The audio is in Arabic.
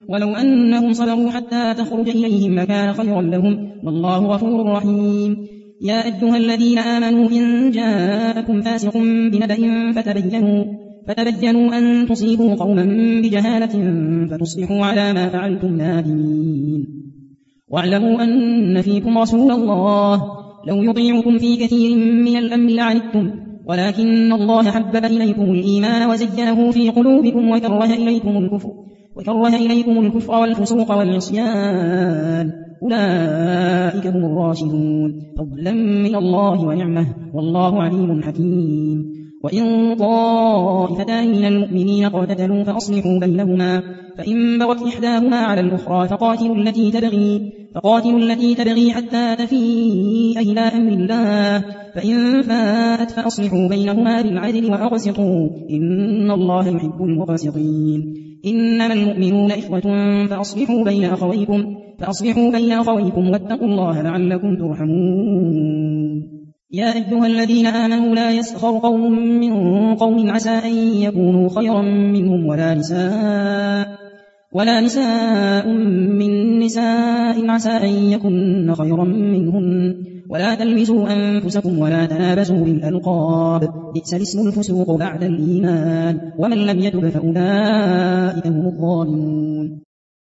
ولو أنهم صبروا حتى تخرج إليهم لكان خيرا لهم والله غفور رحيم يا أيها الذين آمنوا إن جاءكم فاسق بنبأ فتبينوا أن تصيبوا قوما بجهالة فتصبحوا على ما فعلتم نادمين واعلموا أن فيكم رسول الله لو يطيعكم في كثير من الأمر لعنتم ولكن الله حبب إليكم الإيمان وزينه في قلوبكم وكره إليكم الكفر والفسوق والعصيان أولئك هم الراشدون فضلا من الله ونعمه والله عليم حكيم وإن طائفتان من المؤمنين اقتتلوا فأصلحوا بينهما فإن بغت إحداهما على الأخرى فقاتلوا التي تبغي حتى تفيء إلى أمر الله فإن فاءت فأصلحوا بينهما بالعدل وأقسطوا إن الله يحب المقسطين إنما المؤمنون إخوة فأصلحوا بين أخويكم واتقوا الله لعلكم ترحمون يا أيها الذين آمنوا لا يسخر قوم من قوم عسى أن يكونوا خيرا منهم ولا نساء من نساء عسى أن يكن خيرا منهن ولا تلمزوا أنفسكم ولا تنابزوا بالألقاب بئس الاسم الفسوق بعد الإيمان ومن لم يتب فأولئك هم الظالمون